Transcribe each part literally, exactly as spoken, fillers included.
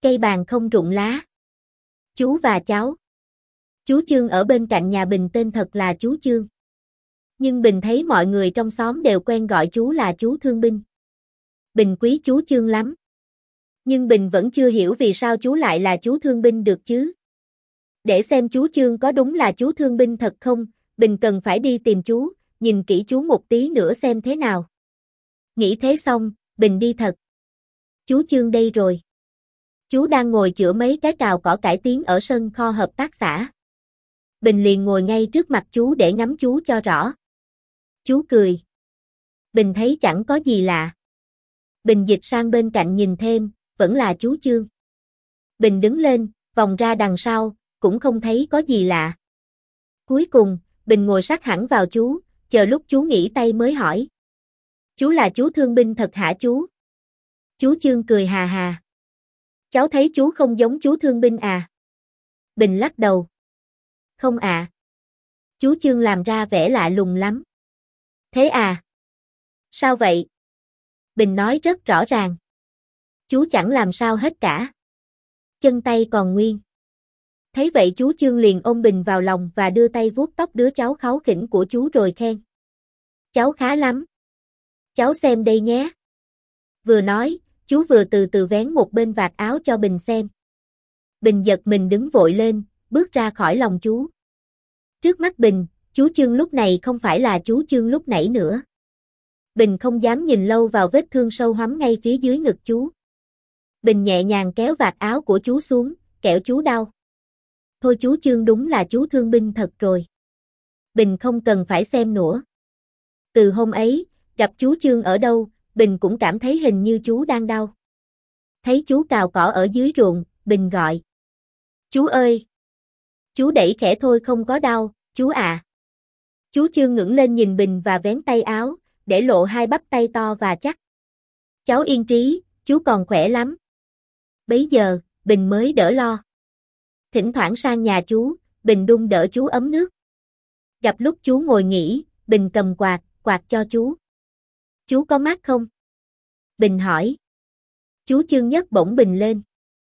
Cây bàn không rụng lá. Chú và cháu. Chú Chương ở bên cạnh nhà Bình tên thật là chú Chương. Nhưng Bình thấy mọi người trong xóm đều quen gọi chú là chú Thương Binh. Bình quý chú Chương lắm. Nhưng Bình vẫn chưa hiểu vì sao chú lại là chú Thương Binh được chứ. Để xem chú Chương có đúng là chú Thương Binh thật không, Bình cần phải đi tìm chú, nhìn kỹ chú một tí nữa xem thế nào. Nghĩ thế xong, Bình đi thật. Chú Chương đây rồi. Chú đang ngồi chữa mấy cái cào cỏ cải tiến ở sân kho hợp tác xã. Bình liền ngồi ngay trước mặt chú để ngắm chú cho rõ. Chú cười. Bình thấy chẳng có gì lạ. Bình dịch sang bên cạnh nhìn thêm, vẫn là chú Chương. Bình đứng lên, vòng ra đằng sau, cũng không thấy có gì lạ. Cuối cùng, Bình ngồi sát hẳn vào chú, chờ lúc chú nghỉ tay mới hỏi. Chú là chú Thương Binh thật hả chú? Chú Chương cười hà hà. Cháu thấy chú không giống chú Thương Binh à? Bình lắc đầu. Không ạ. À. Chú Chương làm ra vẻ lạ lùng lắm. Thế à? Sao vậy? Bình nói rất rõ ràng. Chú chẳng làm sao hết cả. Chân tay còn nguyên. Thấy vậy chú Chương liền ôm Bình vào lòng và đưa tay vuốt tóc đứa cháu kháu khỉnh của chú rồi khen. Cháu khá lắm. Cháu xem đây nhé. Vừa nói, chú vừa từ từ vén một bên vạt áo cho Bình xem. Bình giật mình đứng vội lên, bước ra khỏi lòng chú. Trước mắt Bình, chú Chương lúc này không phải là chú Chương lúc nãy nữa. Bình không dám nhìn lâu vào vết thương sâu hoắm ngay phía dưới ngực chú. Bình nhẹ nhàng kéo vạt áo của chú xuống, kẻo chú đau. Thôi chú Chương đúng là chú Thương Binh thật rồi. Bình không cần phải xem nữa. Từ hôm ấy, gặp chú Chương ở đâu, Bình cũng cảm thấy hình như chú đang đau. Thấy chú cào cỏ ở dưới ruộng, Bình gọi. Chú ơi! Chú đẩy khẽ thôi không có đau, chú à. Chú Chương ngẩng lên nhìn Bình và vén tay áo, để lộ hai bắp tay to và chắc. Cháu yên trí, chú còn khỏe lắm. Bấy giờ, Bình mới đỡ lo. Thỉnh thoảng sang nhà chú, Bình đun đỡ chú ấm nước. Gặp lúc chú ngồi nghỉ, Bình cầm quạt, quạt cho chú. Chú có mát không? Bình hỏi. Chú Chương nhấc bổng Bình lên.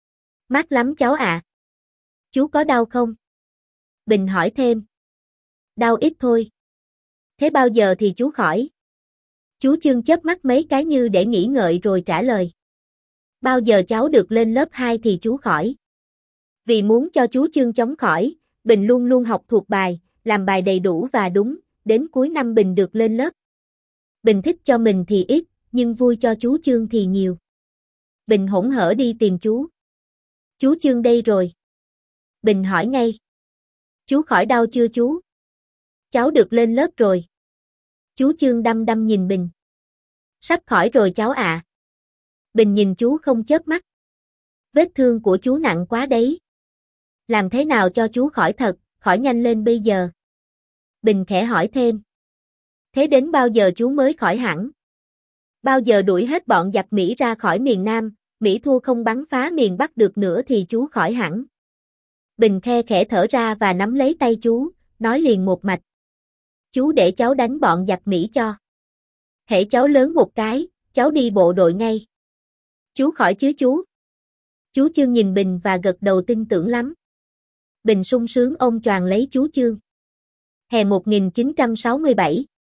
Mát lắm cháu ạ. À. Chú có đau không? Bình hỏi thêm. Đau ít thôi. Thế bao giờ thì chú khỏi? Chú Chương chớp mắt mấy cái như để nghĩ ngợi rồi trả lời. Bao giờ cháu được lên lớp hai thì chú khỏi. Vì muốn cho chú Chương chóng khỏi, Bình luôn luôn học thuộc bài, làm bài đầy đủ và đúng, đến cuối năm Bình được lên lớp. Bình thích cho mình thì ít, nhưng vui cho chú Chương thì nhiều. Bình hỗn hở đi tìm chú. Chú Chương đây rồi. Bình hỏi ngay. Chú khỏi đau chưa chú? Cháu được lên lớp rồi. Chú Chương đăm đăm nhìn Bình. Sắp khỏi rồi cháu ạ. À. Bình nhìn chú không chớp mắt. Vết thương của chú nặng quá đấy. Làm thế nào cho chú khỏi thật, khỏi nhanh lên bây giờ? Bình khẽ hỏi thêm. Thế đến bao giờ chú mới khỏi hẳn? Bao giờ đuổi hết bọn giặc Mỹ ra khỏi miền Nam, Mỹ thua không bắn phá miền Bắc được nữa thì chú khỏi hẳn. Bình khe khẽ thở ra và nắm lấy tay chú, nói liền một mạch. Chú để cháu đánh bọn giặc Mỹ cho. Hễ cháu lớn một cái, cháu đi bộ đội ngay. Chú khỏi chứ chú? Chú Chương nhìn Bình và gật đầu tin tưởng lắm. Bình sung sướng ôm choàng lấy chú Chương. Hè một nghìn chín trăm sáu mươi bảy